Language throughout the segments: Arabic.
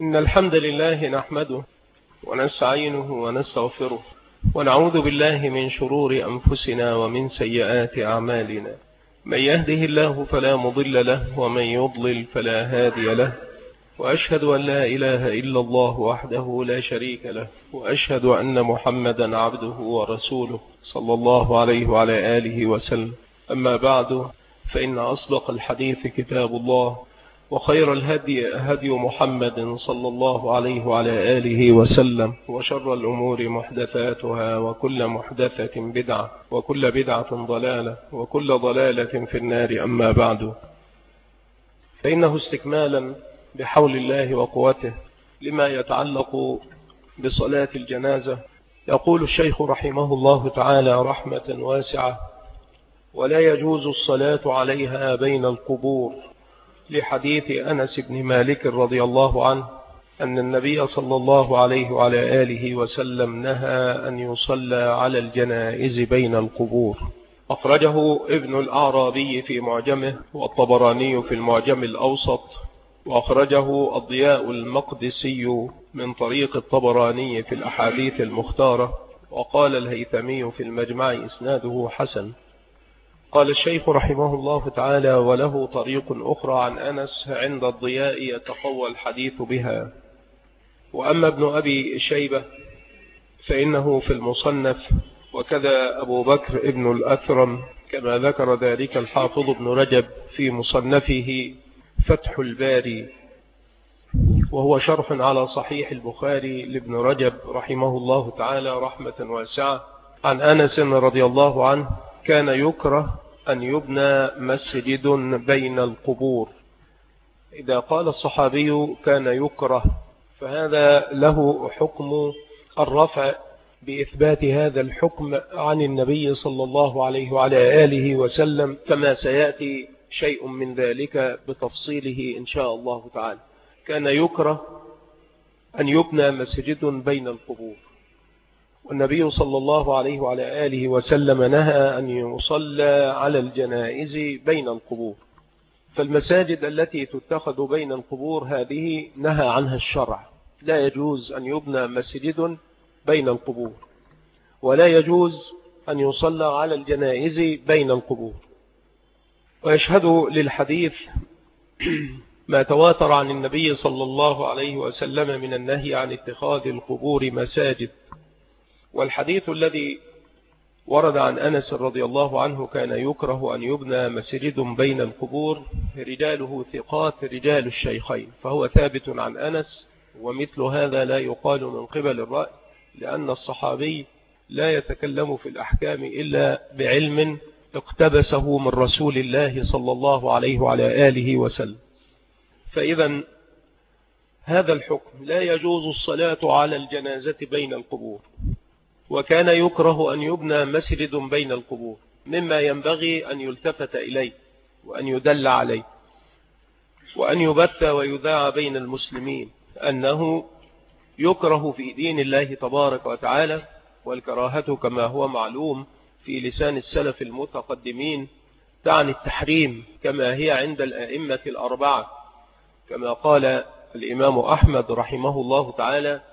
إن الحمد لله نحمده ونستعينه ونستغفره ونعوذ بالله من شرور أنفسنا ومن سيئات أعمالنا. من يهده الله فلا مضل له ومن يضلل فلا هادي له، وأشهد أن لا إله إلا الله وحده لا شريك له، وأشهد أن محمدا عبده ورسوله صلى الله عليه وعلى آله وسلم. أما بعد، فإن أصدق الحديث كتاب الله، وخير الهدي هدي محمد صلى الله عليه وعلى آله وسلم، وشر الأمور محدثاتها، وكل محدثة بدعة، وكل بدعة ضلالة، وكل ضلالة في النار. أما بعد، فإنه استكمالا بحول الله وقوته لما يتعلق بصلاة الجنازة. يقول الشيخ رحمه الله تعالى رحمة واسعة: ولا يجوز الصلاة عليها بين القبور، لحديث أنس بن مالك رضي الله عنه أن النبي صلى الله عليه وعلى آله وسلم نهى أن يصلى على الجنائز بين القبور. أخرجه ابن الأعرابي في معجمه، والطبراني في المعجم الأوسط، وأخرجه الضياء المقدسي من طريق الطبراني في الأحاديث المختارة، وقال الهيثمي في المجمع إسناده حسن. قال الشيخ رحمه الله تعالى: وله طريق أخرى عن أنس عند الضياء يتقوى الحديث بها. وأما ابن أبي شيبة فإنه في المصنف، وكذا أبو بكر ابن الأثرم، كما ذكر ذلك الحافظ ابن رجب في مصنفه فتح الباري، وهو شرح على صحيح البخاري لابن رجب رحمه الله تعالى رحمة واسعة، عن أنس رضي الله عنه: كان يكره أن يبنى مسجد بين القبور. إذا قال الصحابي كان يكره، فهذا له حكم الرفع بإثبات هذا الحكم عن النبي صلى الله عليه وعلى آله وسلم، كما سيأتي شيء من ذلك بتفصيله إن شاء الله تعالى. كان يكره أن يبنى مسجد بين القبور، والنبي صلى الله عليه وعلى آله وسلم نهى أن يصلى على الجنائز بين القبور. فالمساجد التي تتخذ بين القبور هذه نهى عنها الشرع، لا يجوز أن يبنى مسجد بين القبور، ولا يجوز أن يصلى على الجنائز بين القبور. ويشهد للحديث ما تواتر عن النبي صلى الله عليه وسلم من النهي عن اتخاذ القبور مساجد. والحديث الذي ورد عن أنس رضي الله عنه كان يكره أن يبنى مسجد بين القبور، رجاله ثقات رجال الشيخين، فهو ثابت عن أنس. ومثل هذا لا يقال من قبل الرأي، لأن الصحابي لا يتكلم في الأحكام إلا بعلم اقتبسه من رسول الله صلى الله عليه وعلى آله وسلم. فإذا هذا الحكم: لا يجوز الصلاة على الجنازة بين القبور، وكان يكره أن يبنى مسجد بين القبور، مما ينبغي أن يلتفت إليه، وأن يدل عليه، وأن يبث ويذاع بين المسلمين أنه يكره في دين الله تبارك وتعالى. والكراهة كما هو معلوم في لسان السلف المتقدمين تعني التحريم، كما هي عند الأئمة الأربعة، كما قال الإمام أحمد رحمه الله تعالى: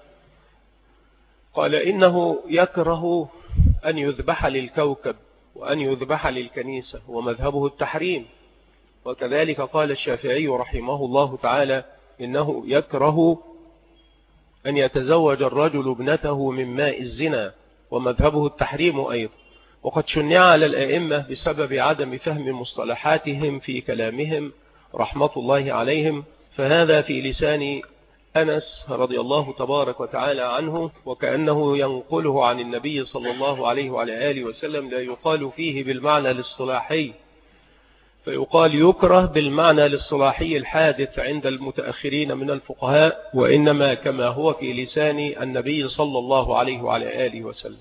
قال إنه يكره أن يذبح للكوكب وأن يذبح للكنيسة، ومذهبه التحريم. وكذلك قال الشافعي رحمه الله تعالى: إنه يكره أن يتزوج الرجل ابنته من ماء الزنا، ومذهبه التحريم أيضا. وقد شنع على الأئمة بسبب عدم فهم مصطلحاتهم في كلامهم رحمة الله عليهم، فهذا في لسان أنس رضي الله تبارك وتعالى عنه، وكأنه ينقله عن النبي صلى الله عليه وعلى آله وسلم، لا يقال فيه بالمعنى الاصطلاحي، فيقال يكره بالمعنى الاصطلاحي الحادث عند المتأخرين من الفقهاء، وإنما كما هو في لسان النبي صلى الله عليه وعلى آله وسلم: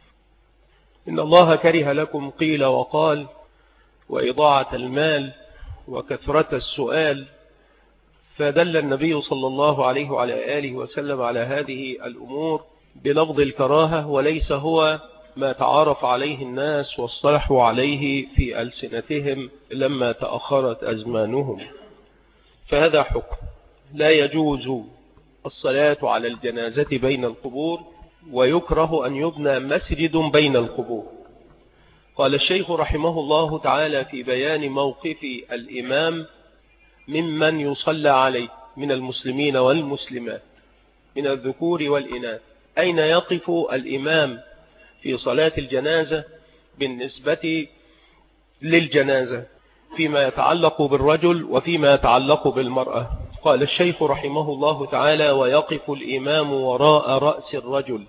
إن الله كره لكم قيل وقال، وإضاعة المال، وكثرة السؤال. فدل النبي صلى الله عليه وعلى آله وسلم على هذه الأمور بلفظ الكراهة، وليس هو ما تعارف عليه الناس واصطلحوا عليه في ألسنتهم لما تأخرت أزمانهم. فهذا حكم: لا يجوز الصلاة على الجنازة بين القبور، ويكره أن يبنى مسجد بين القبور. قال الشيخ رحمه الله تعالى في بيان موقف الإمام ممن يصلى عليه من المسلمين والمسلمات من الذكور والإناث، أين يقف الإمام في صلاة الجنازة بالنسبة للجنازة فيما يتعلق بالرجل وفيما يتعلق بالمرأة؟ قال الشيخ رحمه الله تعالى: ويقف الإمام وراء رأس الرجل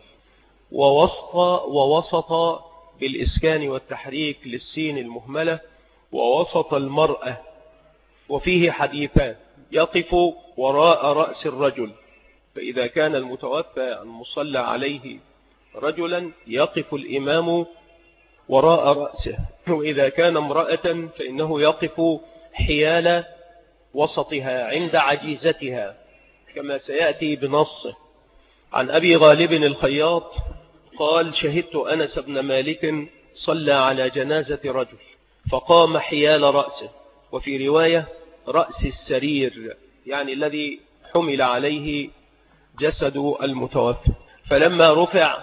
ووسط بالإسكان والتحريك للسين المهملة، ووسط المرأة. وفيه حديثان: يقف وراء رأس الرجل، فإذا كان المتوفى المصلى عليه رجلا يقف الإمام وراء رأسه، وإذا كان امرأة فإنه يقف حيال وسطها عند عجيزتها، كما سيأتي بنصه. عن أبي غالب الخياط قال: شهدت أنس بن مالك صلى على جنازة رجل فقام حيال رأسه، وفي رواية رأس السرير، يعني الذي حمل عليه جسد المتوفى. فلما رفع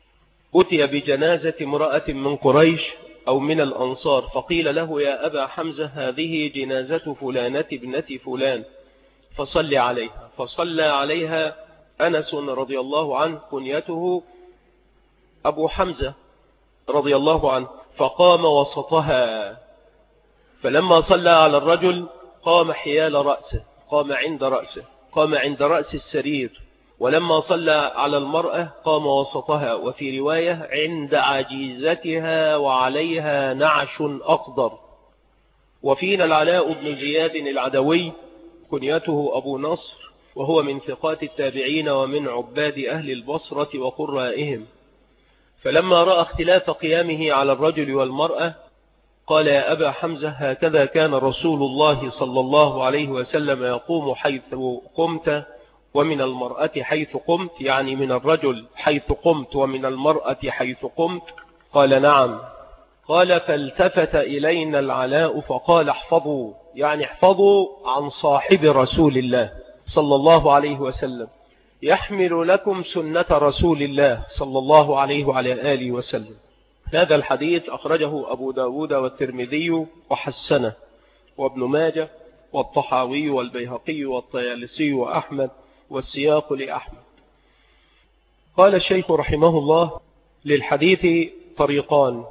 أتي بجنازة امرأة من قريش أو من الأنصار، فقيل له: يا أبا حمزة، هذه جنازة فلانة ابنة فلان فصلي عليها. فصلى عليها أنس رضي الله عنه، كنيته أبو حمزة رضي الله عنه، فقام وسطها. فلما صلى على الرجل قام حيال رأسه، قام عند رأسه، قام عند رأس السرير. ولما صلى على المرأة قام وسطها، وفي رواية عند عجيزتها وعليها نعش أخضر. وفينا العلاء بن زياد العدوي، كنيته أبو نصر، وهو من ثقات التابعين ومن عباد أهل البصرة وقرائهم. فلما رأى اختلاف قيامه على الرجل والمرأة قال: يا أبا حمزة، هكذا كان رسول الله صلى الله عليه وسلم يقوم حيث قمت ومن المرأة حيث قمت، يعني من الرجل حيث قمت ومن المرأة حيث قمت. قال: نعم. قال: فالتفت إلينا العلاء فقال: احفظوا، يعني احفظوا عن صاحب رسول الله صلى الله عليه وسلم، يحمل لكم سنة رسول الله صلى الله عليه وعلى آله وسلم. هذا الحديث أخرجه أبو داود والترمذي وحسنه، وابن ماجه والطحاوي والبيهقي والطيالسي وأحمد، والسياق لأحمد. قال الشيخ رحمه الله: للحديث طريقان،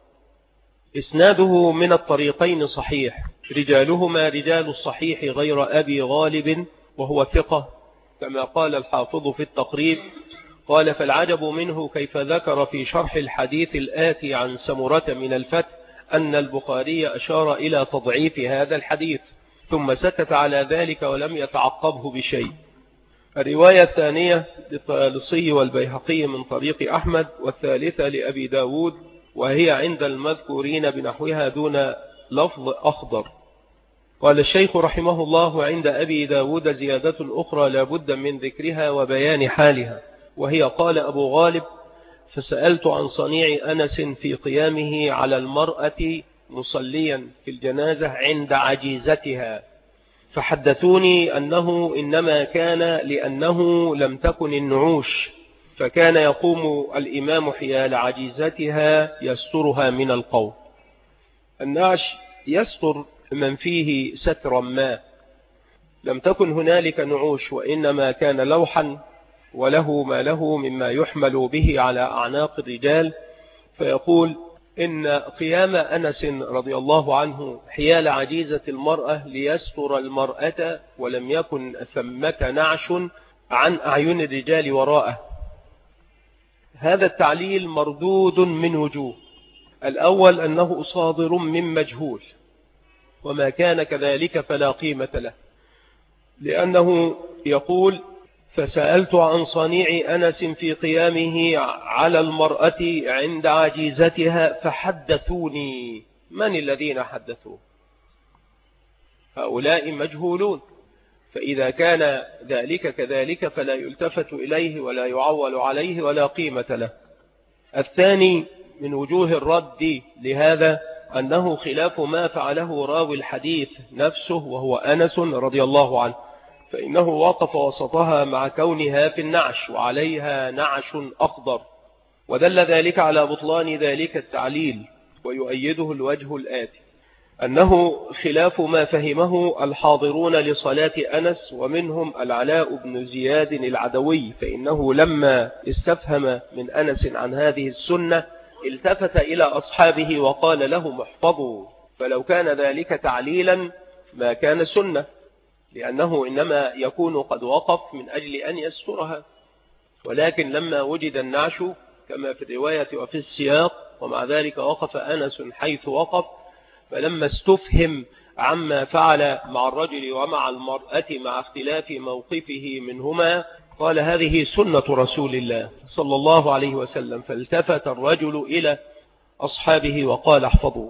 إسناده من الطريقين صحيح، رجالهما رجال الصحيح غير أبي غالب وهو ثقة، كما قال الحافظ في التقريب. قال: فالعجب منه كيف ذكر في شرح الحديث الآتي عن سمرة من الفتح أن البخاري أشار إلى تضعيف هذا الحديث، ثم سكت على ذلك ولم يتعقبه بشيء. الرواية الثانية للطيالسي والبيهقي من طريق أحمد، والثالثة لأبي داود، وهي عند المذكورين بنحوها دون لفظ أخضر. قال الشيخ رحمه الله: عند أبي داود زيادة أخرى لا بد من ذكرها وبيان حالها، وهي: قال أبو غالب: فسألت عن صنيع أنس في قيامه على المرأة مصليا في الجنازة عند عجيزتها، فحدثوني أنه إنما كان لأنه لم تكن النعوش، فكان يقوم الإمام حيال عجيزتها يسترها من القوم. النعش يستر من فيه سترا ما، لم تكن هنالك نعوش، وإنما كان لوحا وله ما له مما يحمل به على أعناق الرجال. فيقول إن قيام أنس رضي الله عنه حيال عجيزة المرأة ليستر المرأة، ولم يكن ثمة نعش عن أعين الرجال وراءه. هذا التعليل مردود من وجوه: الأول أنه صادر من مجهول، وما كان كذلك فلا قيمة له، لأنه يقول: فسألت عن صنيع أنس في قيامه على المرأة عند عجيزتها فحدثوني. من الذين حدثوه؟ هؤلاء مجهولون، فإذا كان ذلك كذلك فلا يلتفت إليه ولا يعول عليه ولا قيمة له. الثاني من وجوه الرد لهذا أنه خلاف ما فعله راوي الحديث نفسه وهو أنس رضي الله عنه، فإنه وقف وسطها مع كونها في النعش وعليها نعش أخضر، ودل ذلك على بطلان ذلك التعليل، ويؤيده الوجه الآتي: أنه خلاف ما فهمه الحاضرون لصلاة أنس، ومنهم العلاء بن زياد العدوي، فإنه لما استفهم من أنس عن هذه السنة التفت إلى أصحابه وقال لهم احفظوا، فلو كان ذلك تعليلا ما كان سنة، لأنه إنما يكون قد وقف من أجل أن يسترها، ولكن لما وجد النعش كما في الرواية وفي السياق، ومع ذلك وقف أنس حيث وقف، فلما استفهم عما فعل مع الرجل ومع المرأة مع اختلاف موقفه منهما قال هذه سنة رسول الله صلى الله عليه وسلم، فالتفت الرجل إلى أصحابه وقال احفظوا.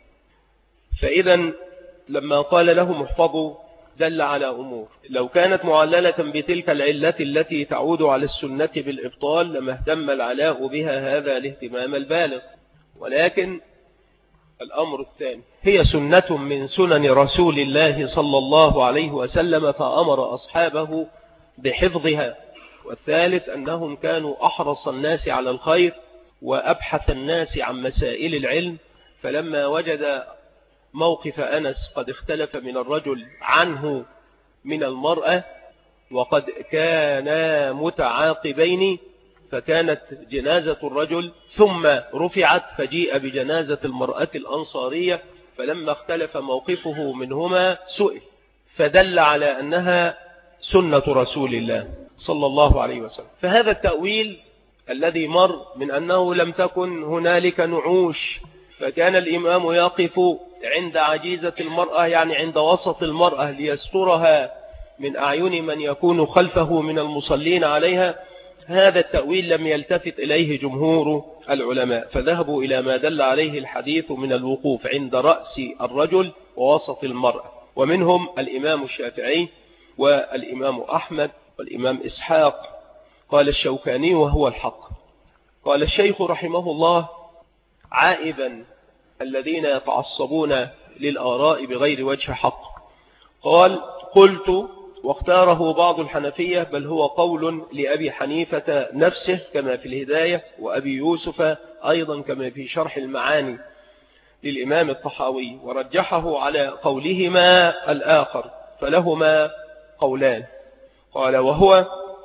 فإذا لما قال لهم احفظوا دل على أمور، لو كانت معللة بتلك العلة التي تعود على السنة بالإبطال لما اهتم العلاء بها هذا الاهتمام البالغ، ولكن الأمر الثاني هي سنة من سنن رسول الله صلى الله عليه وسلم فأمر أصحابه بحفظها. والثالث أنهم كانوا أحرص الناس على الخير وأبحث الناس عن مسائل العلم، فلما وجد موقف أنس قد اختلف من الرجل عنه من المرأة وقد كانا متعاقبين، فكانت جنازة الرجل ثم رفعت فجيء بجنازة المرأة الأنصارية، فلما اختلف موقفه منهما سئل، فدل على أنها سنة رسول الله صلى الله عليه وسلم. فهذا التأويل الذي مر من أنه لم تكن هنالك نعوش، فكان الإمام يقف عند عجيزة المرأة يعني عند وسط المرأة ليسترها من أعين من يكون خلفه من المصلين عليها، هذا التأويل لم يلتفت إليه جمهور العلماء، فذهبوا إلى ما دل عليه الحديث من الوقوف عند رأس الرجل ووسط المرأة، ومنهم الإمام الشافعي والإمام أحمد والإمام إسحاق. قال الشوكاني وهو الحق. قال الشيخ رحمه الله عائبا الذين يتعصبون للآراء بغير وجه حق، قال قلت واختاره بعض الحنفية بل هو قول لأبي حنيفة نفسه كما في الهداية، وأبي يوسف أيضا كما في شرح المعاني للإمام الطحاوي، ورجحه على قولهما الآخر، فلهما قولان. قال وهو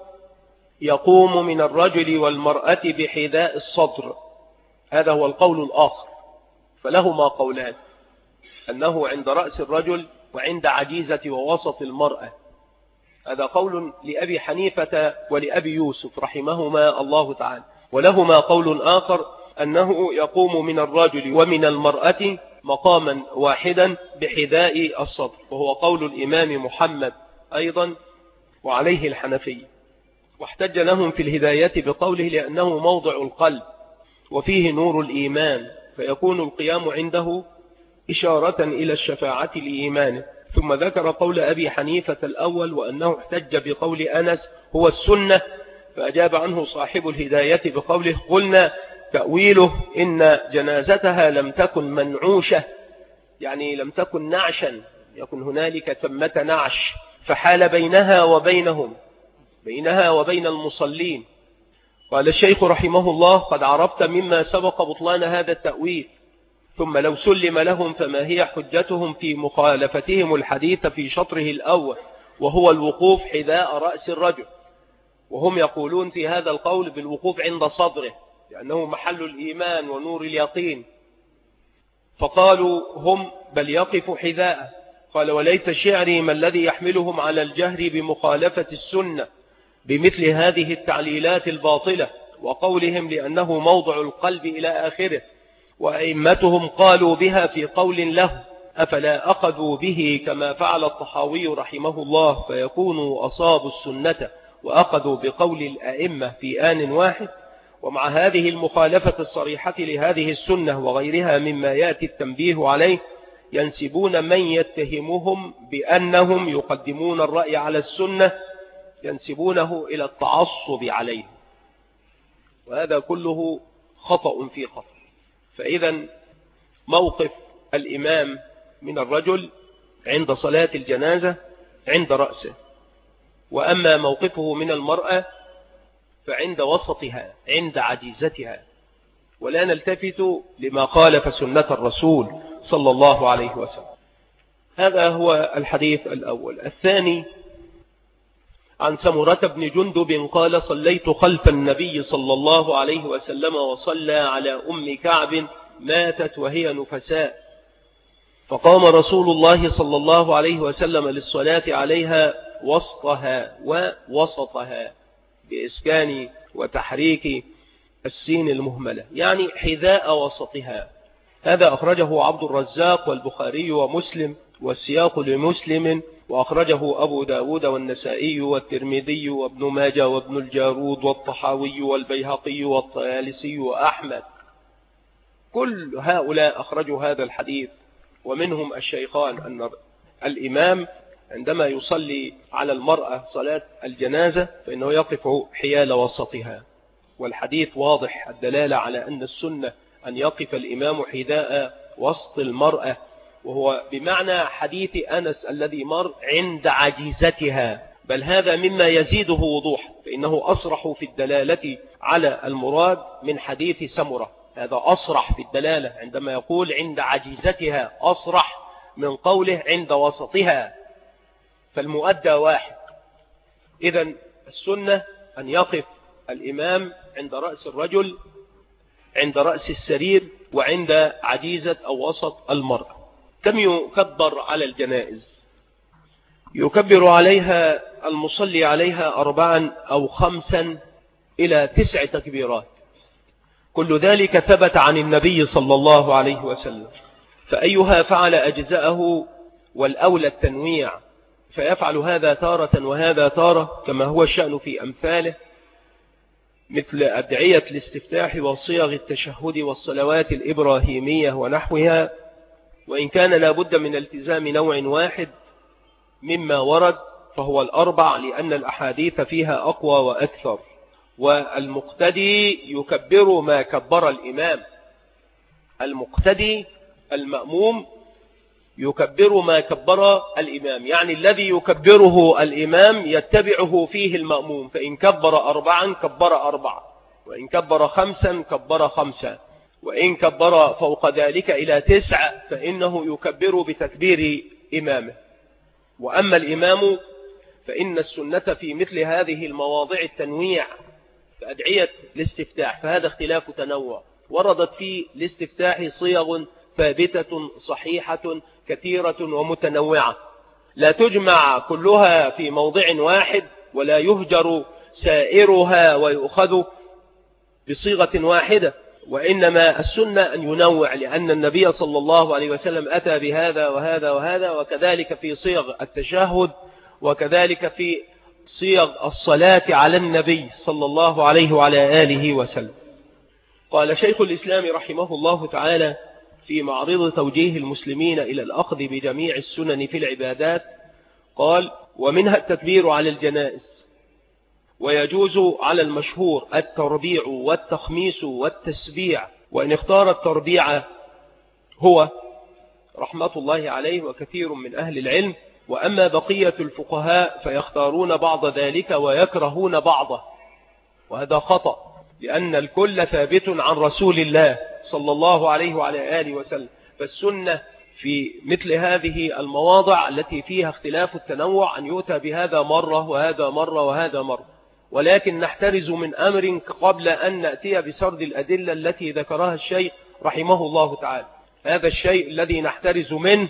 يقوم من الرجل والمرأة بحذاء الصدر، هذا هو القول الآخر، فلهما قولان، أنه عند رأس الرجل وعند عجيزة ووسط المرأة، هذا قول لأبي حنيفة ولأبي يوسف رحمهما الله تعالى. ولهما قول آخر أنه يقوم من الرجل ومن المرأة مقاما واحدا بحذاء الصدر، وهو قول الإمام محمد أيضا وعليه الحنفية. واحتج لهم في الهداية بقوله لأنه موضع القلب وفيه نور الإيمان، فيكون القيام عنده إشارة إلى الشفاعة لإيمانه. ثم ذكر قول أبي حنيفة الأول وأنه احتج بقول أنس هو السنة، فأجاب عنه صاحب الهداية بقوله قلنا تأويله إن جنازتها لم تكن منعوشة، يعني لم تكن نعشا، يكن هنالك ثمة نعش فحال بينها وبين المصلين. قال الشيخ رحمه الله قد عرفت مما سبق بطلان هذا التأويل، ثم لو سلم لهم فما هي حجتهم في مخالفتهم الحديث في شطره الأول وهو الوقوف حذاء رأس الرجل، وهم يقولون في هذا القول بالوقوف عند صدره لأنه محل الإيمان ونور اليقين، فقالوا هم بل يقف حذاءه. قال وليت شعري ما الذي يحملهم على الجهر بمخالفة السنة بمثل هذه التعليلات الباطلة، وقولهم لأنه موضع القلب إلى آخره، وأئمتهم قالوا بها في قول له أفلا أخذوا به كما فعل الطحاوي رحمه الله فيكونوا أصابوا السنة وأخذوا بقول الأئمة في آن واحد. ومع هذه المخالفة الصريحة لهذه السنة وغيرها مما يأتي التنبيه عليه ينسبون من يتهمهم بأنهم يقدمون الرأي على السنة ينسبونه إلى التعصب عليه، وهذا كله خطأ في خطأ. فإذا موقف الإمام من الرجل عند صلاة الجنازة عند رأسه، وأما موقفه من المرأة فعند وسطها عند عجيزتها، ولا نلتفت لما خالف سنة الرسول صلى الله عليه وسلم. هذا هو الحديث الأول. الثاني عن سمرة بن جندب قال: صليت خلف النبي صلى الله عليه وسلم وصلى على أم كعب ماتت وهي نفساء، فقام رسول الله صلى الله عليه وسلم للصلاة عليها وسطها ووسطها بإسكان وتحريك السين المهملة، يعني حذاء وسطها. هذا أخرجه عبد الرزاق والبخاري ومسلم، والسياق لمسلم، وأخرجه أبو داود والنسائي والترمذي وابن ماجه وابن الجارود والطحاوي والبيهقي والطيالسي وأحمد. كل هؤلاء أخرجوا هذا الحديث، ومنهم الشيخان أن الإمام عندما يصلي على المرأة صلاة الجنازة فإنه يقف حيال وسطها، والحديث واضح الدلالة على أن السنة أن يقف الإمام حذاء وسط المرأة، وهو بمعنى حديث أنس الذي مر عند عجيزتها، بل هذا مما يزيده وضوح، فإنه أصرح في الدلالة على المراد من حديث سمرة. هذا أصرح في الدلالة عندما يقول عند عجيزتها، أصرح من قوله عند وسطها، فالمؤدى واحد. إذن السنة أن يقف الإمام عند رأس الرجل، عند رأس السرير، وعند عجيزة أو وسط المرأة. كم يكبر على الجنائز؟ يكبر عليها المصلي عليها 4 أو 5 إلى 9 تكبيرات، كل ذلك ثبت عن النبي صلى الله عليه وسلم، فأيها فعل أجزاءه، والأولى التنويع، فيفعل هذا تارة وهذا تارة كما هو الشأن في أمثاله، مثل أدعية الاستفتاح وصيغ التشهد والصلوات الإبراهيمية ونحوها، وإن كان لا بد من التزام نوع واحد مما ورد فهو الأربع، لأن الأحاديث فيها أقوى وأكثر. والمقتدي يكبر ما كبر الإمام، المقتدي المأموم يكبر ما كبر الإمام، يعني الذي يكبره الإمام يتبعه فيه المأموم، فإن كبر 4 كبر 4، وإن كبر 5 كبر 5، وإن كبر فوق ذلك إلى 9 فإنه يكبر بتكبير إمامه. وأما الإمام فإن السنة في مثل هذه المواضع التنويع، فأدعية الاستفتاح فهذا اختلاف تنوع، وردت في الاستفتاح صيغ ثابتة صحيحة كثيرة ومتنوعة، لا تجمع كلها في موضع واحد، ولا يهجر سائرها ويؤخذ بصيغة واحدة، وإنما السنة أن ينوع، لأن النبي صلى الله عليه وسلم أتى بهذا وهذا وهذا، وكذلك في صيغ التشهد، وكذلك في صيغ الصلاة على النبي صلى الله عليه وعلى آله وسلم. قال شيخ الإسلام رحمه الله تعالى في معرض توجيه المسلمين إلى الأخذ بجميع السنن في العبادات، قال: ومنها التكبير على الجنائز، ويجوز على المشهور التربيع والتخميس والتسبيع، وإن اختار التربيع هو رحمة الله عليه وكثير من أهل العلم، وأما بقية الفقهاء فيختارون بعض ذلك ويكرهون بعضه، وهذا خطأ، لأن الكل ثابت عن رسول الله صلى الله عليه وعلى آله وسلم. فالسنة في مثل هذه المواضع التي فيها اختلاف التنوع أن يؤتى بهذا مرة وهذا مرة وهذا مرة، ولكن نحترز من أمر قبل أن نأتي بسرد الأدلة التي ذكرها الشيخ رحمه الله تعالى. هذا الشيء الذي نحترز منه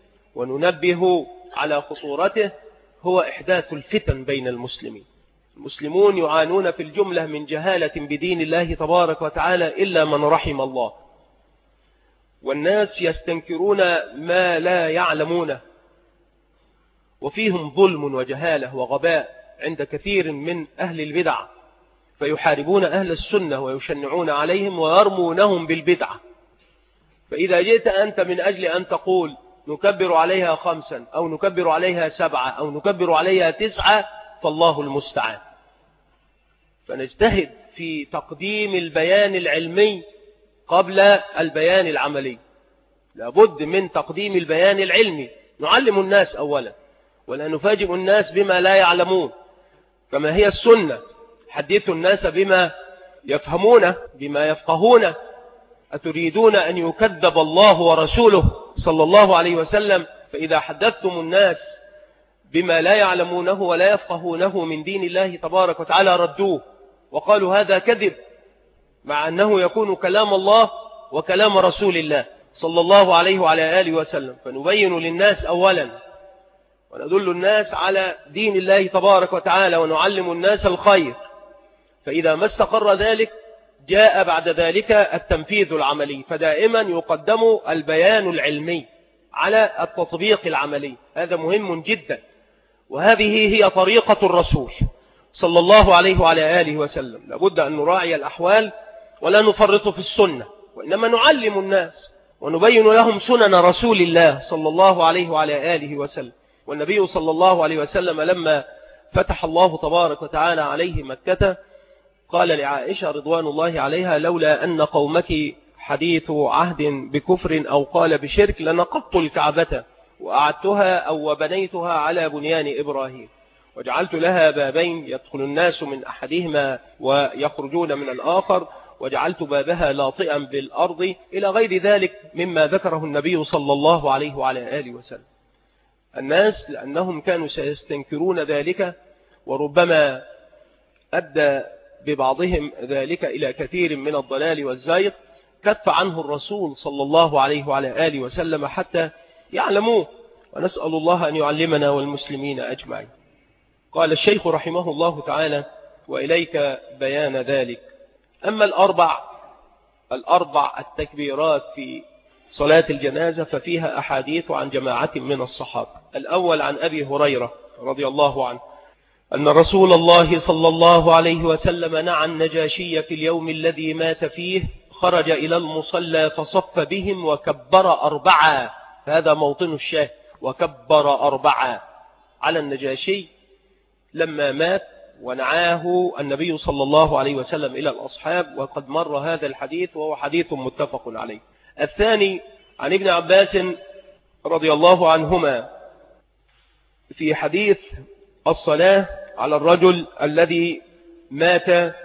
وننبه على خطورته هو إحداث الفتن بين المسلمين. المسلمون يعانون في الجملة من جهالة بدين الله تبارك وتعالى إلا من رحم الله، والناس يستنكرون ما لا يعلمونه، وفيهم ظلم وجهالة وغباء عند كثير من أهل البدع، فيحاربون أهل السنة ويشنعون عليهم ويرمونهم بالبدعة. فإذا جئت أنت من أجل أن تقول نكبر عليها 5 أو نكبر عليها 7 أو نكبر عليها 9 فالله المستعان. فنجتهد في تقديم البيان العلمي قبل البيان العملي، لابد من تقديم البيان العلمي، نعلم الناس أولا، ولا نفاجئ الناس بما لا يعلمون، كما هي السنة. حدثوا الناس بما يفهمون بما يفقهون. أتريدون أن يكذب الله ورسوله صلى الله عليه وسلم؟ فإذا حدثتم الناس بما لا يعلمونه ولا يفقهونه من دين الله تبارك وتعالى ردوه وقالوا هذا كذب، مع أنه يكون كلام الله وكلام رسول الله صلى الله عليه وعلى آله وسلم. فنبين للناس أولا وندل الناس على دين الله تبارك وتعالى ونعلم الناس الخير. فإذا ما استقر ذلك جاء بعد ذلك التنفيذ العملي، فدائما يقدم البيان العلمي على التطبيق العملي. هذا مهم جدا، وهذه هي طريقة الرسول صلى الله عليه وعلى آله وسلم. لابد أن نراعي الأحوال ولا نفرط في السنة، وإنما نعلم الناس ونبين لهم سنن رسول الله صلى الله عليه وعلى آله وسلم. والنبي صلى الله عليه وسلم لما فتح الله تبارك وتعالى عليه مكة قال لعائشة رضوان الله عليها: لولا أن قومك حديث عهد بكفر أو قال بشرك لنقضت الكعبة وأعدتها أو وبنيتها على بنيان إبراهيم وجعلت لها بابين يدخل الناس من أحدهما ويخرجون من الآخر وجعلت بابها لاطئا بالأرض، إلى غير ذلك مما ذكره النبي صلى الله عليه وعلى آله وسلم. الناس لأنهم كانوا سيستنكرون ذلك، وربما أدى ببعضهم ذلك إلى كثير من الضلال والزيغ، كف عنه الرسول صلى الله عليه وعلى آله وسلم حتى يعلموه، ونسأل الله أن يعلمنا والمسلمين أجمعين. قال الشيخ رحمه الله تعالى: وإليك بيان ذلك. أما الأربع التكبيرات في صلاة الجنازة ففيها أحاديث عن جماعة من الصحابة. الأول عن أبي هريرة رضي الله عنه أن رسول الله صلى الله عليه وسلم نعى النجاشي في اليوم الذي مات فيه، خرج إلى المصلى فصف بهم وكبر 4. هذا موطن الشاهد، وكبر 4 على النجاشي لما مات، ونعاه النبي صلى الله عليه وسلم إلى الأصحاب، وقد مر هذا الحديث وهو حديث متفق عليه. الثاني عن ابن عباس رضي الله عنهما في حديث الصلاة على الرجل الذي مات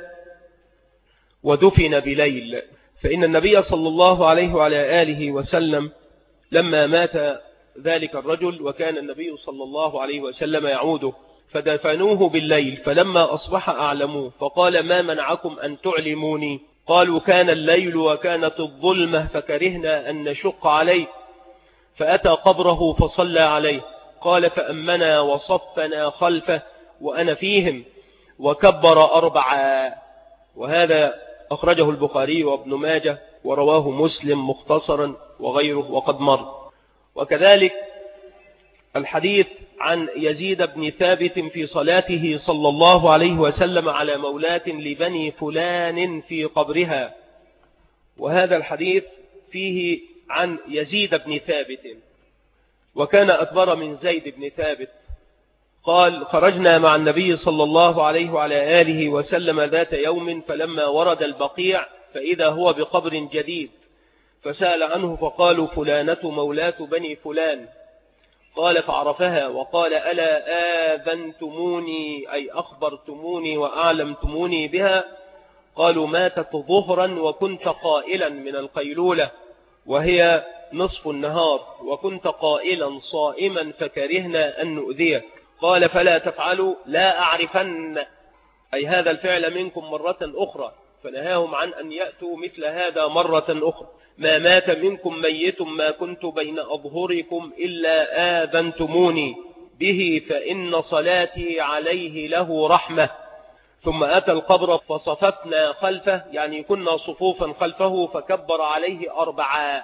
ودفن بليل، فإن النبي صلى الله عليه وعلى آله وسلم لما مات ذلك الرجل وكان النبي صلى الله عليه وسلم يعوده فدفنوه بالليل، فلما أصبح أعلموه فقال: ما منعكم أن تعلموني؟ قالوا: كان الليل وكانت الظلمة فكرهنا أن نشق عليه، فأتى قبره فصلى عليه. قال: فأمنا وصفنا خلفه وأنا فيهم وكبر 4. وهذا أخرجه البخاري وابن ماجه ورواه مسلم مختصرا وغيره وقد مر. وكذلك الحديث عن يزيد بن ثابت في صلاته صلى الله عليه وسلم على مولاة لبني فلان في قبرها، وهذا الحديث فيه عن يزيد بن ثابت، وكان أكبر من زيد بن ثابت. قال: خرجنا مع النبي صلى الله عليه وعلى آله وسلم ذات يوم، فلما ورد البقيع فإذا هو بقبر جديد، فسأل عنه فقالوا: فلانة مولاة بني فلان. قال: فعرفها وقال: ألا آذنتموني أي أخبرتموني وأعلمتموني بها؟ قالوا: ماتت ظهرا وكنت قائلا من القيلولة وهي نصف النهار، وكنت قائلا صائما فكرهنا أن نؤذيك. قال: فلا تفعلوا لا أعرفن أي هذا الفعل منكم مرة أخرى، فنهاهم عن أن يأتوا مثل هذا مرة أخرى. ما مات منكم ميت ما كنت بين أظهركم إلا آذنتموني به، فإن صلاتي عليه له رحمة. ثم أتى القبر فصففنا خلفه، يعني كنا صفوفا خلفه، فكبر عليه 4.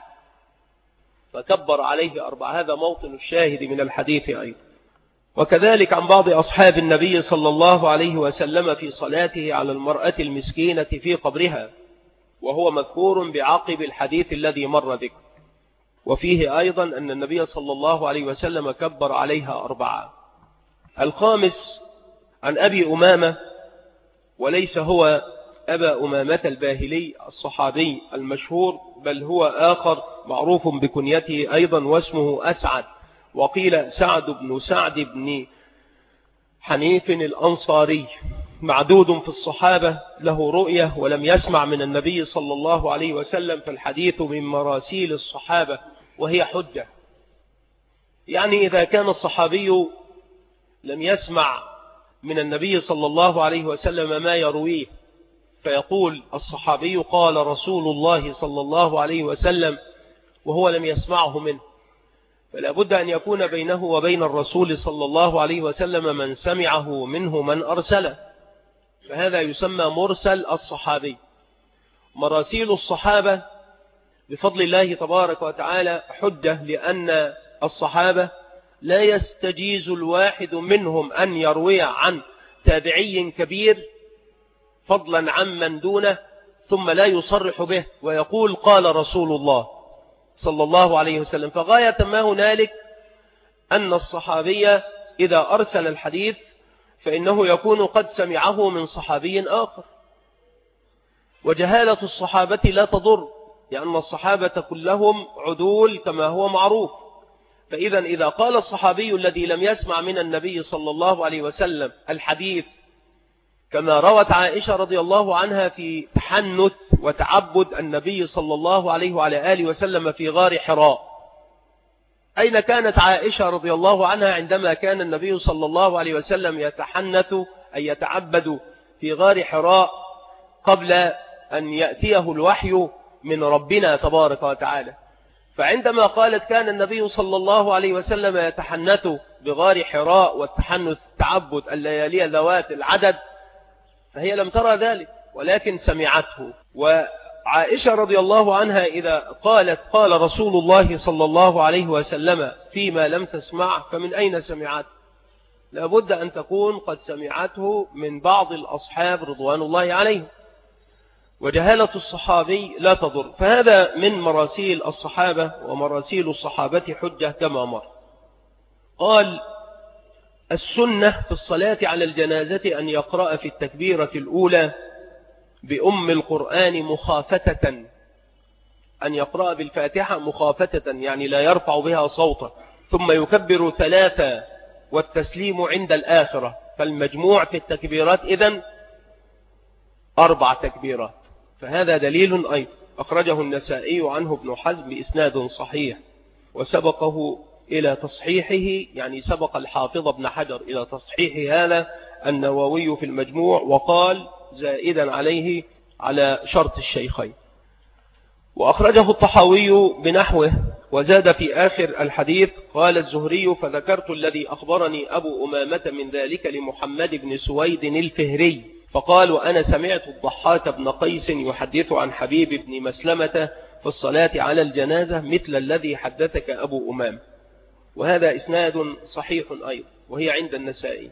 فكبر عليه 4. هذا موطن الشاهد من الحديث أيضا. وكذلك عن بعض أصحاب النبي صلى الله عليه وسلم في صلاته على المرأة المسكينة في قبرها، وهو مذكور بعقب الحديث الذي مر ذكر. وفيه أيضا أن النبي صلى الله عليه وسلم كبر عليها 4. الخامس عن أبي أمامة، وليس هو أبا أمامة الباهلي الصحابي المشهور، بل هو آخر معروف بكنيته أيضا واسمه أسعد، وقيل سعد بن حنيف الأنصاري معدود في الصحابة، له رؤية ولم يسمع من النبي صلى الله عليه وسلم، فالحديث من مراسيل الصحابة وهي حجة. يعني إذا كان الصحابي لم يسمع من النبي صلى الله عليه وسلم ما يرويه، فيقول الصحابي قال رسول الله صلى الله عليه وسلم وهو لم يسمعه منه، فلا بد أن يكون بينه وبين الرسول صلى الله عليه وسلم من سمعه منه من أرسله، فهذا يسمى مرسل الصحابي. مراسيل الصحابة بفضل الله تبارك وتعالى حجة، لأن الصحابة لا يستجيز الواحد منهم أن يروي عن تابعي كبير فضلا عن من دونه ثم لا يصرح به ويقول قال رسول الله صلى الله عليه وسلم. فغاية ما هنالك أن الصحابي إذا أرسل الحديث فإنه يكون قد سمعه من صحابي آخر. وجهالة الصحابة لا تضر، لأن الصحابة كلهم عدول كما هو معروف. إذا قال الصحابي الذي لم يسمع من النبي صلى الله عليه وسلم الحديث كما روت عائشة رضي الله عنها في تحنث وتعبد النبي صلى الله عليه وعلى آله وسلم في غار حراء. أين كانت عائشة رضي الله عنها عندما كان النبي صلى الله عليه وسلم يتحنث أي يتعبد في غار حراء قبل أن يأتيه الوحي من ربنا تبارك وتعالى؟ فعندما قالت كان النبي صلى الله عليه وسلم يتحنث بغار حراء، والتحنث تعبد الليالي ذوات العدد، فهي لم ترى ذلك ولكن سمعته. وعائشة رضي الله عنها إذا قالت قال رسول الله صلى الله عليه وسلم فيما لم تسمع، فمن أين سمعته؟ لابد أن تكون قد سمعته من بعض الأصحاب رضوان الله عليهم. وجهالة الصحابي لا تضر، فهذا من مراسيل الصحابة، ومراسيل الصحابة حجة كما مر. قال السنة في الصلاة على الجنازة أن يقرأ في التكبيرة الأولى بأم القرآن مخافتة، أن يقرأ بالفاتحة مخافتة يعني لا يرفع بها صوتا، ثم يكبر 3 والتسليم عند الآخرة. فالمجموع في التكبيرات إذن 4 تكبيرات، فهذا دليل أيضا أخرجه النسائي عنه ابن حزم بإسناد صحيح، وسبقه إلى تصحيحه، يعني سبق الحافظ ابن حجر إلى تصحيح هذا النووي في المجموع، وقال زائدا عليه على شرط الشيخين. وأخرجه الطحاوي بنحوه وزاد في آخر الحديث قال الزهري فذكرت الذي أخبرني أبو أمامة من ذلك لمحمد بن سويد الفهري، فقال وأنا سمعت الضحاك بن قيس يحدث عن حبيب بن مسلمة في الصلاة على الجنازة مثل الذي حدثك أبو أمام، وهذا إسناد صحيح أيضا، وهي عند النسائي.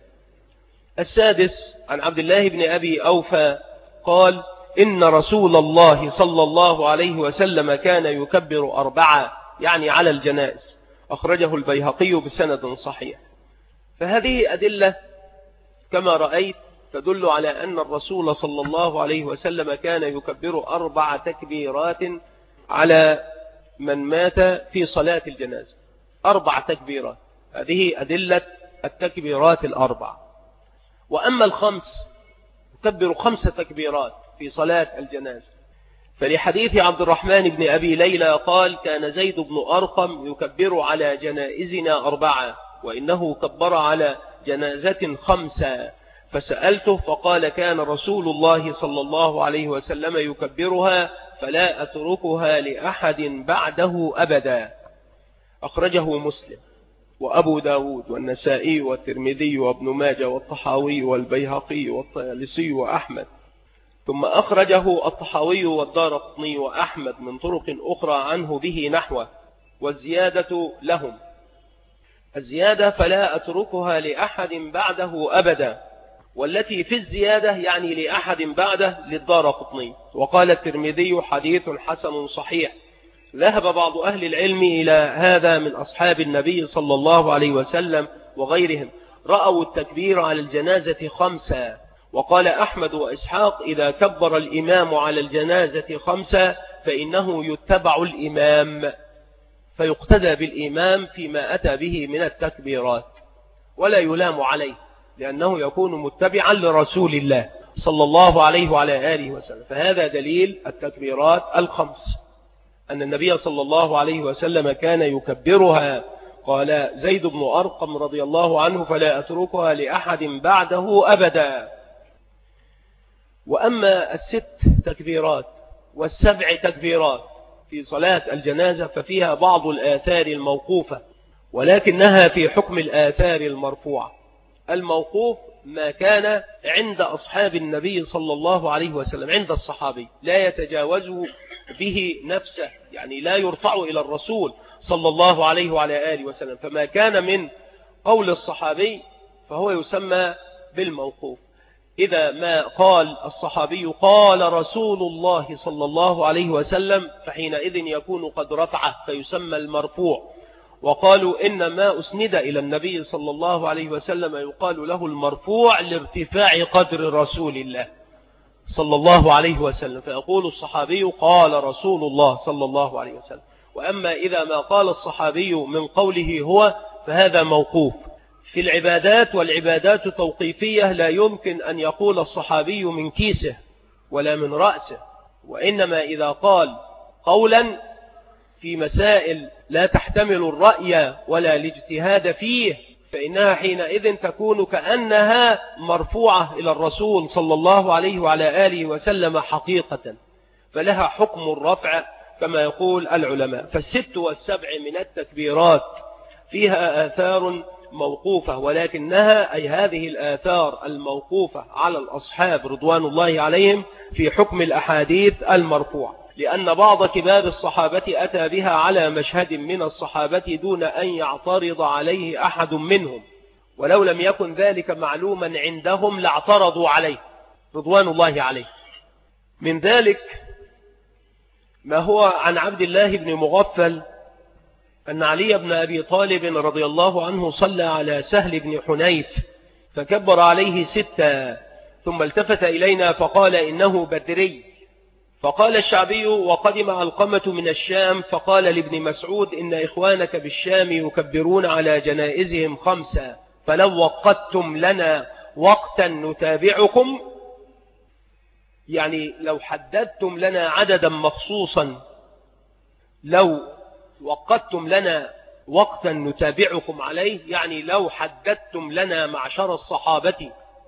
السادس عن عبد الله بن أبي أوفى قال إن رسول الله صلى الله عليه وسلم كان يكبر 4 يعني على الجنائز، أخرجه البيهقي بسند صحيح. فهذه أدلة كما رأيت تدل على أن الرسول صلى الله عليه وسلم كان يكبر 4 تكبيرات على من مات في صلاة الجنازة، 4 تكبيرات، هذه أدلة التكبيرات 4. وأما 5 يكبر 5 تكبيرات في صلاة الجنازة، فلحديث عبد الرحمن بن أبي ليلى قال كان زيد بن أرقم يكبر على جنائزنا 4 وإنه كبر على جنازة 5، فسألته فقال كان رسول الله صلى الله عليه وسلم يكبرها فلا أتركها لأحد بعده أبدا، أخرجه مسلم وأبو داود والنسائي والترمذي وابن ماجه والطحاوي والبيهقي والطيالسي وأحمد، ثم أخرجه الطحاوي والدارقطني وأحمد من طرق أخرى عنه به نحوه، والزيادة لهم. الزيادة فلا أتركها لأحد بعده أبدا، والتي في الزيادة يعني لأحد بعده للدارقطني. وقال الترمذي حديث حسن صحيح. ذهب بعض أهل العلم إلى هذا من أصحاب النبي صلى الله عليه وسلم وغيرهم، رأوا التكبير على الجنازة 5. وقال أحمد وإسحاق إذا كبر الإمام على الجنازة 5 فإنه يتبع الإمام، فيقتدى بالإمام فيما أتى به من التكبيرات ولا يلام عليه، لأنه يكون متبعا لرسول الله صلى الله عليه وعلى آله وسلم. فهذا دليل التكبيرات الخمس أن النبي صلى الله عليه وسلم كان يكبرها. قال زيد بن أرقم رضي الله عنه: فلا أتركها لأحد بعده أبدا. وأما الست تكبيرات والسبع تكبيرات في صلاة الجنازة ففيها بعض الآثار الموقوفة، ولكنها في حكم الآثار المرفوعة. الموقوف ما كان عند أصحاب النبي صلى الله عليه وسلم، عند الصحابي، لا يتجاوز به نفسه، يعني لا يرفع إلى الرسول صلى الله عليه وعلى آله وسلم. فما كان من قول الصحابي فهو يسمى بالموقوف. إذا ما قال الصحابي قال رسول الله صلى الله عليه وسلم فحينئذ يكون قد رفعه فيسمى المرفوع. وقالوا إنما أسند إلى النبي صلى الله عليه وسلم يقال له المرفوع لارتفاع قدر رسول الله صلى الله عليه وسلم، فيقول الصحابي قال رسول الله صلى الله عليه وسلم. وأما إذا ما قال الصحابي من قوله هو فهذا موقوف. في العبادات، والعبادات توقيفية، لا يمكن أن يقول الصحابي من كيسه ولا من رأسه، وإنما إذا قال قولا في مسائل لا تحتمل الرأي ولا الاجتهاد فيه فإنها حينئذ تكون كأنها مرفوعة إلى الرسول صلى الله عليه وعلى آله وسلم حقيقة، فلها حكم الرفع كما يقول العلماء. فالست والسبع من التكبيرات فيها آثار موقوفة، ولكنها أي هذه الآثار الموقوفة على الأصحاب رضوان الله عليهم في حكم الأحاديث المرفوعة، لأن بعض كبار الصحابة أتى بها على مشهد من الصحابة دون أن يعترض عليه أحد منهم، ولو لم يكن ذلك معلوما عندهم لاعترضوا عليه رضوان الله عليه. من ذلك ما هو عن عبد الله بن مغفل أن علي بن أبي طالب رضي الله عنه صلى على سهل بن حنيف فكبر عليه 6 ثم التفت إلينا فقال إنه بدري. فقال الشعبي وقدم علقمة من الشام فقال لابن مسعود إن إخوانك بالشام يكبرون على جنائزهم 5 فلو وقتم لنا وقتا نتابعكم، يعني لو حددتم لنا عددا مخصوصا، لو وقتم لنا وقتا نتابعكم عليه، يعني لو حددتم لنا معشر الصحابة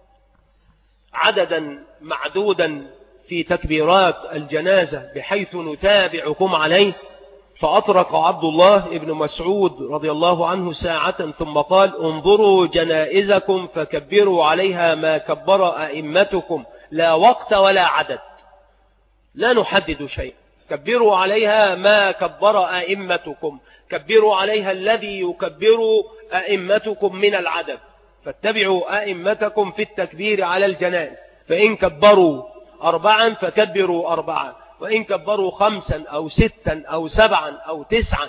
عددا معدودا في تكبيرات الجنازة بحيث نتابعكم عليه. فأطرق عبد الله بن مسعود رضي الله عنه ساعة ثم قال انظروا جنائزكم فكبروا عليها ما كبر أئمتكم لا وقت ولا عدد، لا نحدد شيء، كبروا عليها ما كبر أئمتكم، كبروا عليها الذي يكبر أئمتكم من العدد، فاتبعوا أئمتكم في التكبير على الجنائز، فإن كبروا 4 فكبروا 4، وإن كبروا 5 أو 6 أو 7 أو 9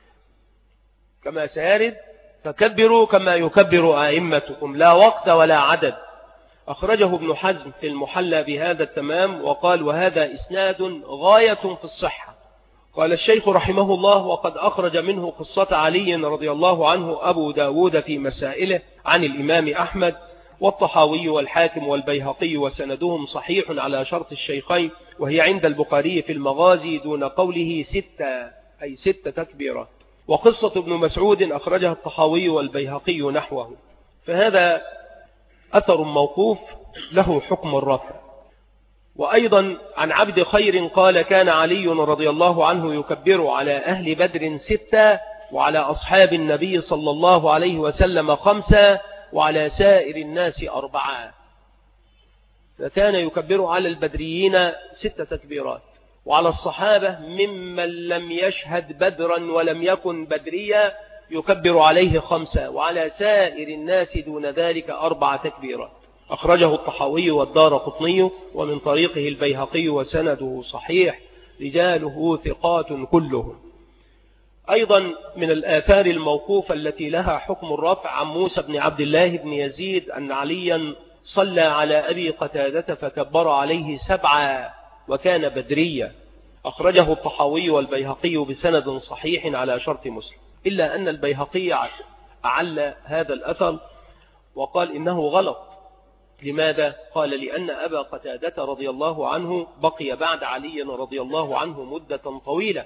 كما سيرد فكبروا كما يكبر أئمتكم لا وقت ولا عدد. أخرجه ابن حزم في المحلى بهذا التمام وقال وهذا إسناد غاية في الصحة. قال الشيخ رحمه الله وقد أخرج منه قصة علي رضي الله عنه أبو داود في مسائله عن الإمام أحمد والطحاوي والحاكم والبيهقي وسندهم صحيح على شرط الشيخين، وهي عند البخاري في المغازي دون قوله 6 أي 6 تكبيرات. وقصة ابن مسعود أخرجها الطحاوي والبيهقي نحوه، فهذا أثر موقوف له حكم الرفع. وأيضا عن عبد خير قال كان علي رضي الله عنه يكبر على أهل بدر 6 وعلى أصحاب النبي صلى الله عليه وسلم 5 وعلى سائر الناس 4. فكان يكبر على البدريين 6 تكبيرات، وعلى الصحابة ممن لم يشهد بدرا ولم يكن بدريا يكبر عليه 5، وعلى سائر الناس دون ذلك 4 تكبيرات. أخرجه الطحاوي والدارقطني ومن طريقه البيهقي وسنده صحيح رجاله ثقات كلهم. أيضا من الآثار الموقوفة التي لها حكم الرفع عن موسى بن عبد الله بن يزيد أن عليا صلى على أبي قتادة فكبر عليه 7 وكان بدريا. أخرجه الطحاوي والبيهقي بسند صحيح على شرط مسلم، إلا أن البيهقي أعل هذا الأثر وقال إنه غلط. لماذا؟ قال لأن أبا قتادة رضي الله عنه بقي بعد علي رضي الله عنه مدة طويلة.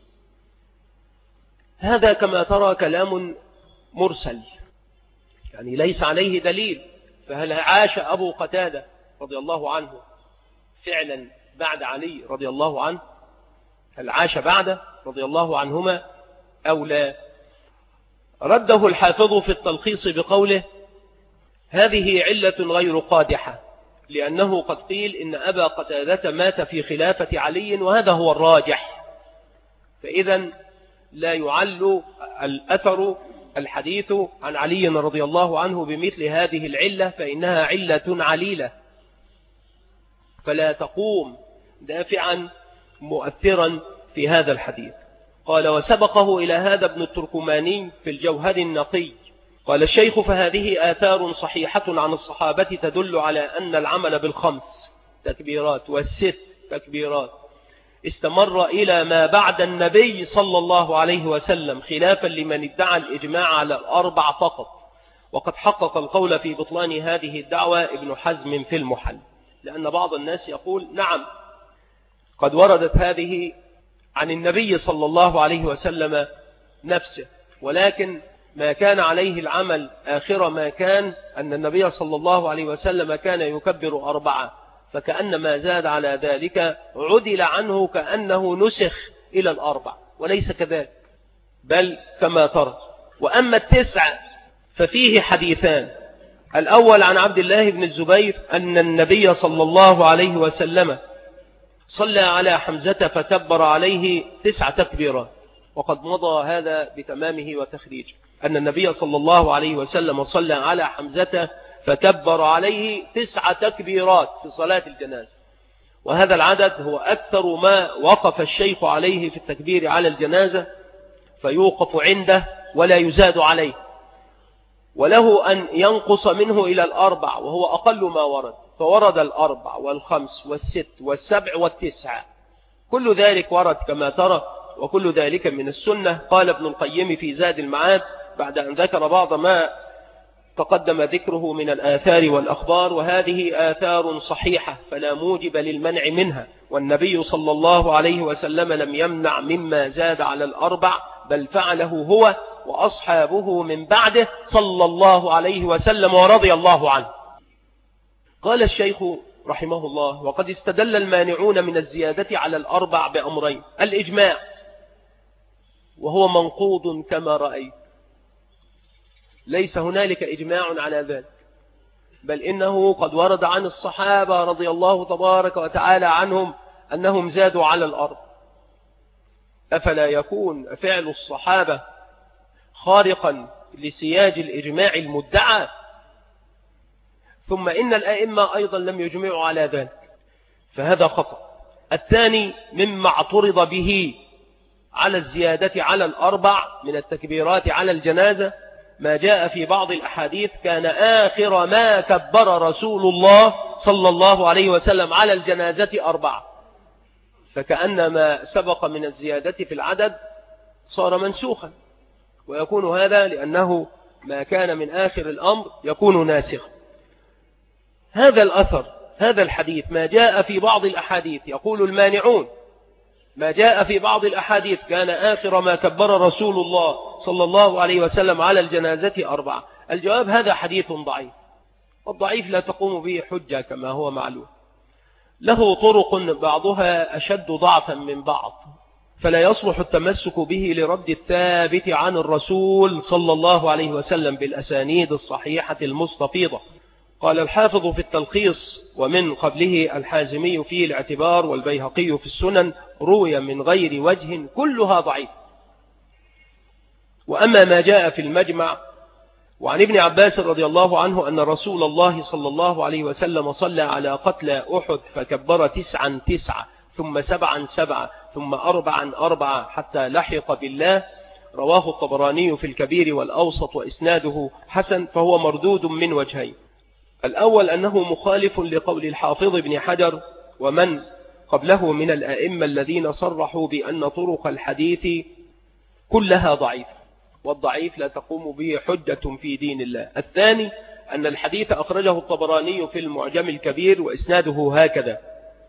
هذا كما ترى كلام مرسل، يعني ليس عليه دليل. فهل عاش أبو قتادة رضي الله عنه فعلا بعد علي رضي الله عنه؟ هل عاش بعده رضي الله عنهما أو لا؟ رده الحافظ في التلخيص بقوله: هذه علة غير قادحة، لأنه قد قيل إن أبا قتادة مات في خلافة علي، وهذا هو الراجح. فإذا لا يعل الأثر الحديث عن علي رضي الله عنه بمثل هذه العلة، فإنها علة عليلة، فلا تقوم دافعا مؤثرا في هذا الحديث. قال: وسبقه إلى هذا ابن التركماني في الجوهر النقي. قال الشيخ: فهذه آثار صحيحة عن الصحابة تدل على أن العمل بالخمس تكبيرات والست تكبيرات استمر إلى ما بعد النبي صلى الله عليه وسلم، خلافا لمن ادعى الإجماع على الأربع فقط. وقد حقق القول في بطلان هذه الدعوة ابن حزم في المحل، لأن بعض الناس يقول: نعم قد وردت هذه عن النبي صلى الله عليه وسلم نفسه، ولكن ما كان عليه العمل آخر ما كان أن النبي صلى الله عليه وسلم كان يكبر 4، فكأن ما زاد على ذلك عدل عنه كأنه نسخ إلى 4، وليس كذلك، بل كما ترى. وأما 9 ففيه حديثان: الأول عن عبد الله بن الزبير أن النبي صلى الله عليه وسلم صلى على حمزة فكبر عليه 9 تكبيرات، وقد مضى هذا بتمامه وتخريجه، أن النبي صلى الله عليه وسلم صلى على حمزة فكبر عليه 9 تكبيرات في صلاة الجنازة. وهذا العدد هو أكثر ما وقف الشيخ عليه في التكبير على الجنازة، فيوقف عنده ولا يزاد عليه، وله أن ينقص منه إلى 4، وهو أقل ما ورد، فورد 4 و5 و6 و7 و9، كل ذلك ورد كما ترى، وكل ذلك من السنة. قال ابن القيم في زاد المعاد بعد أن ذكر بعض ما تقدم ذكره من الآثار والأخبار: وهذه آثار صحيحة فلا موجب للمنع منها، والنبي صلى الله عليه وسلم لم يمنع مما زاد على 4، بل فعله هو وأصحابه من بعده صلى الله عليه وسلم ورضي الله عنه. قال الشيخ رحمه الله: وقد استدل المانعون من الزيادة على 4 بأمرين: الإجماع، وهو منقوض كما رأيت، ليس هنالك إجماع على ذلك، بل إنه قد ورد عن الصحابة رضي الله تبارك وتعالى عنهم أنهم زادوا على 4. أفلا يكون فعل الصحابة خارقا لسياج الإجماع المدعى؟ ثم إن الأئمة أيضا لم يجمعوا على ذلك، فهذا خطأ. الثاني مما اعترض به على الزيادة على 4 من التكبيرات على الجنازة ما جاء في بعض الأحاديث: كان آخر ما كبر رسول الله صلى الله عليه وسلم على الجنازة 4، فكأن ما سبق من الزيادة في العدد صار منسوخا، ويكون هذا لأنه ما كان من آخر الأمر يكون ناسخا. هذا الأثر، هذا الحديث، ما جاء في بعض الأحاديث يقول المانعون: ما جاء في بعض الأحاديث كان آخر ما كبر رسول الله صلى الله عليه وسلم على الجنازة 4. الجواب: هذا حديث ضعيف، والضعيف لا تقوم به حجة كما هو معلوم، له طرق بعضها أشد ضعفا من بعض، فلا يصلح التمسك به لرد الثابت عن الرسول صلى الله عليه وسلم بالأسانيد الصحيحة المستفيضة. قال الحافظ في التلخيص: ومن قبله الحازمي في الاعتبار، والبيهقي في السنن، روي من غير وجه كلها ضعيف. وأما ما جاء في المجمع وعن ابن عباس رضي الله عنه أن رسول الله صلى الله عليه وسلم صلى على قتلى أحد فكبر 9 9 ثم 7 7 ثم 4 4 حتى لحق بالله، رواه الطبراني في الكبير والأوسط وإسناده حسن، فهو مردود من وجهين: الأول أنه مخالف لقول الحافظ ابن حجر ومن قبله من الأئمة الذين صرحوا بأن طرق الحديث كلها ضعيف، والضعيف لا تقوم به حجة في دين الله. الثاني أن الحديث أخرجه الطبراني في المعجم الكبير وإسناده هكذا: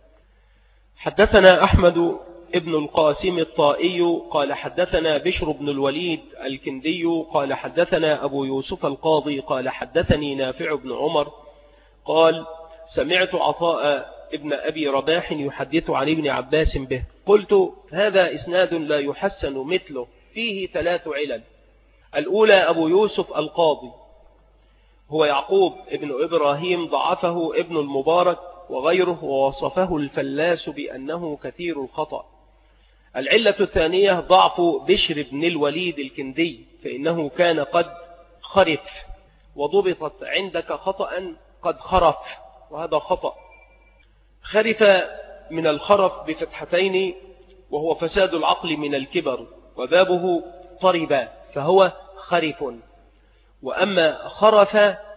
حدثنا أحمد ابن القاسم الطائي قال حدثنا بشر بن الوليد الكندي قال حدثنا أبو يوسف القاضي قال حدثني نافع بن عمر قال سمعت عطاء ابن أبي رباح يحدث عن ابن عباس به. قلت: هذا إسناد لا يحسن مثله، فيه 3 علل. الأولى أبو يوسف القاضي هو يعقوب ابن إبراهيم، ضعفه ابن المبارك وغيره، ووصفه الفلاس بأنه كثير الخطأ. العلة الثانية ضعف بشر بن الوليد الكندي، فإنه كان قد خرف، وضبطت عندك خطأ قد خرف، وهذا خطأ. خرف من الخرف بفتحتين، وهو فساد العقل من الكبر، وبابه طرب فهو خرف. وأما خرف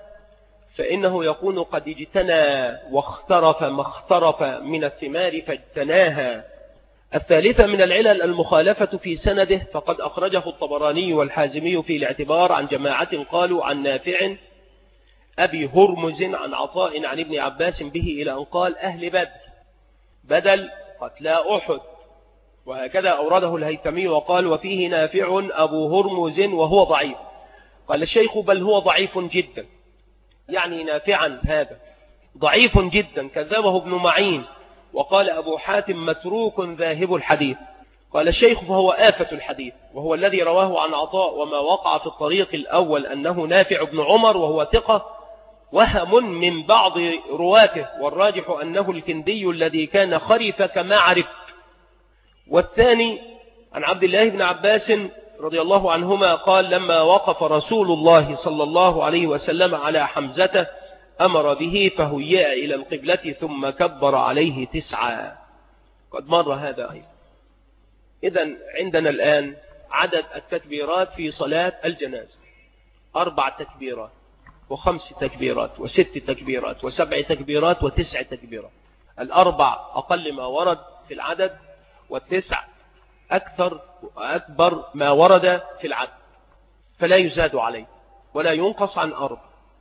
فإنه يكون قد اجتنى واخترف ما اخترف من الثمار فاجتناها. الثالثة من العلل المخالفة في سنده، فقد أخرجه الطبراني والحازمي في الاعتبار عن جماعة قالوا عن نافع أبي هرمز عن عطاء عن ابن عباس به إلى أن قال: أهل بدر بدل قتلى أحد. وهكذا أورده الهيثمي وقال: وفيه نافع أبو هرمز وهو ضعيف. قال الشيخ: بل هو ضعيف جدا، يعني نافعا هذا ضعيف جدا، كذبه ابن معين. وقال أبو حاتم: متروك ذاهب الحديث. قال الشيخ: فهو آفة الحديث، وهو الذي رواه عن عطاء. وما وقع في الطريق الأول أنه نافع بن عمر وهو ثقة، وهم من بعض رواته، والراجح أنه الكندي الذي كان خرف كما عرفت. والثاني عن عبد الله بن عباس رضي الله عنهما قال: لما وقف رسول الله صلى الله عليه وسلم على حمزة أمر به فهيأ إلى القبلة ثم كبر عليه 9. قد مر هذا أيضا. إذن عندنا الآن عدد التكبيرات في صلاة الجنازة: 4 تكبيرات و5 تكبيرات و6 تكبيرات و7 تكبيرات و9 تكبيرات. 4 أقل ما ورد في العدد، وال9 أكثر وأكبر ما ورد في العدد، فلا يزاد عليه ولا ينقص عن 4.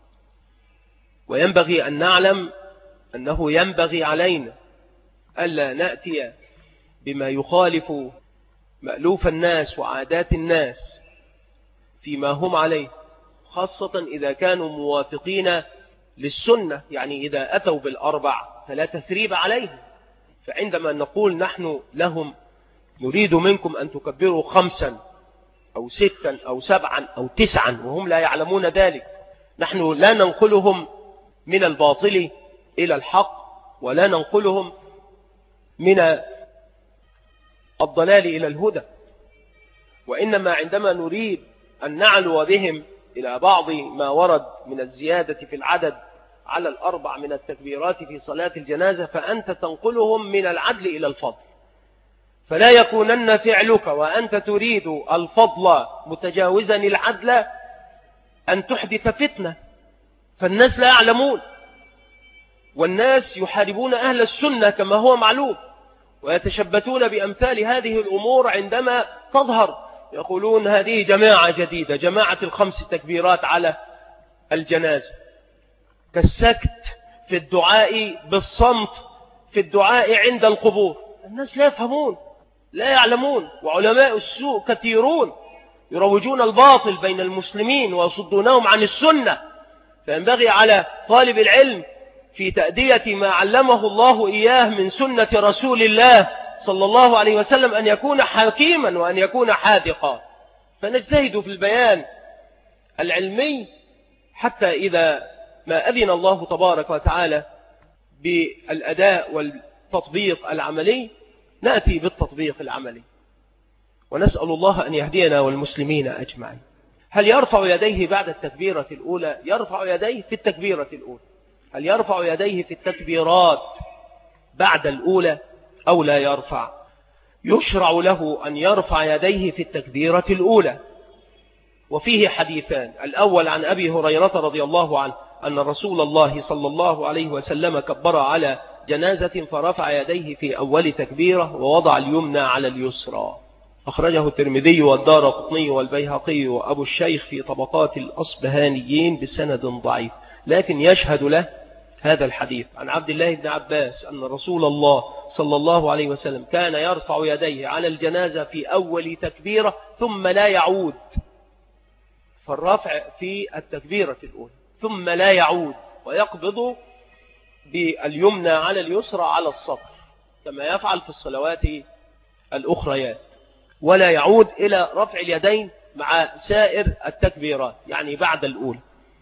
وينبغي أن نعلم أنه ينبغي علينا ألا نأتي بما يخالف مألوف الناس وعادات الناس فيما هم عليه، خاصة إذا كانوا موافقين للسنة، يعني إذا أتوا بال4 فلا تثريب عليهم. فعندما نقول نحن لهم نريد منكم أن تكبروا 5 أو 6 أو 7 أو 9 وهم لا يعلمون ذلك، نحن لا ننقلهم من الباطل إلى الحق، ولا ننقلهم من الضلال إلى الهدى، وإنما عندما نريد أن نعلو بهم إلى بعض ما ورد من الزيادة في العدد على 4 من التكبيرات في صلاة الجنازة، فأنت تنقلهم من العدل إلى الفضل. فلا يكونن فعلك وأنت تريد الفضل متجاوزا العدل أن تحدث فتنة، فالناس لا يعلمون، والناس يحاربون أهل السنة كما هو معلوم، ويتشبثون بأمثال هذه الأمور عندما تظهر، يقولون هذه جماعة جديدة، جماعة ال5 تكبيرات على الجنازة، كالسكت في الدعاء، بالصمت في الدعاء عند القبور. الناس لا يفهمون، لا يعلمون، وعلماء السوء كثيرون يروجون الباطل بين المسلمين ويصدونهم عن السنة. فينبغي على طالب العلم في تأدية ما علمه الله إياه من سنة رسول الله صلى الله عليه وسلم أن يكون حكيما وأن يكون حاذقا. فنجتهد في البيان العلمي حتى إذا ما أذن الله تبارك وتعالى بالأداء والتطبيق العملي نأتي بالتطبيق العملي، ونسأل الله أن يهدينا والمسلمين أجمعين. هل يرفع يديه بعد التكبيرة الأولى؟ يرفع يديه في التكبيرة الأولى. هل يرفع يديه في التكبيرات بعد الأولى أو لا يرفع؟ يشرع له أن يرفع يديه في التكبيرة الأولى، وفيه حديثان: الأول عن أبي هريرة رضي الله عنه أن رسول الله صلى الله عليه وسلم كبر على جنازة فرفع يديه في أول تكبيرة ووضع اليمنى على اليسرى. أخرجه الترمذي والدارقطني والبيهقي وأبو الشيخ في طبقات الأصبهانيين بسند ضعيف. لكن يشهد له هذا الحديث عن عبد الله بن عباس أن رسول الله صلى الله عليه وسلم كان يرفع يديه على الجنازة في أول تكبيرة ثم لا يعود. فالرفع في التكبيرة الأولى ثم لا يعود، ويقبض باليمنى على اليسرى على الصدر كما يفعل في الصلوات الأخريات، ولا يعود إلى رفع اليدين مع سائر التكبيرات يعني بعد الأولى.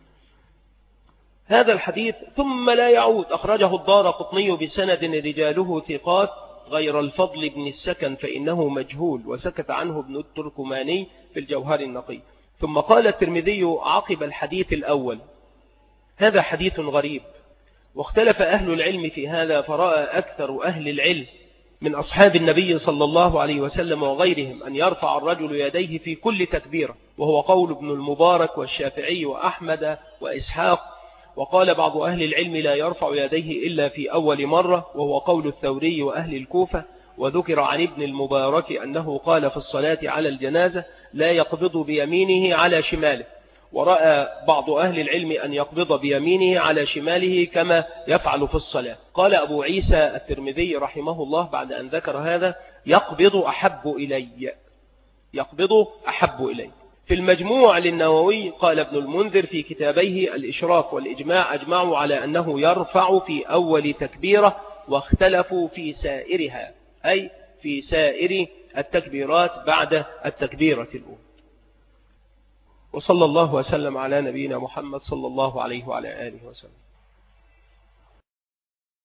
هذا الحديث ثم لا يعود أخرجه الدارقطني بسند رجاله ثقات غير الفضل بن السكن فإنه مجهول، وسكت عنه ابن التركماني في الجوهر النقي. ثم قال الترمذي عقب الحديث الأول: هذا حديث غريب، واختلف أهل العلم في هذا، فرأى أكثر أهل العلم من أصحاب النبي صلى الله عليه وسلم وغيرهم أن يرفع الرجل يديه في كل تكبيرة، وهو قول ابن المبارك والشافعي وأحمد وإسحاق. وقال بعض أهل العلم لا يرفع يديه إلا في أول مرة، وهو قول الثوري وأهل الكوفة. وذكر عن ابن المبارك أنه قال في الصلاة على الجنازة لا يقبض بيمينه على شماله، ورأى بعض أهل العلم أن يقبض بيمينه على شماله كما يفعل في الصلاة. قال أبو عيسى الترمذي رحمه الله بعد أن ذكر هذا: يقبض أحب إلي، يقبض أحب إلي. في المجموع للنووي قال ابن المنذر في كتابيه الإشراف والإجماع أجمعوا على أنه يرفع في أول تكبيرة، واختلفوا في سائرها أي في سائر التكبيرات بعد التكبيرة الأولى. وصلى الله وسلم على نبينا محمد صلى الله عليه وعلى آله وسلم.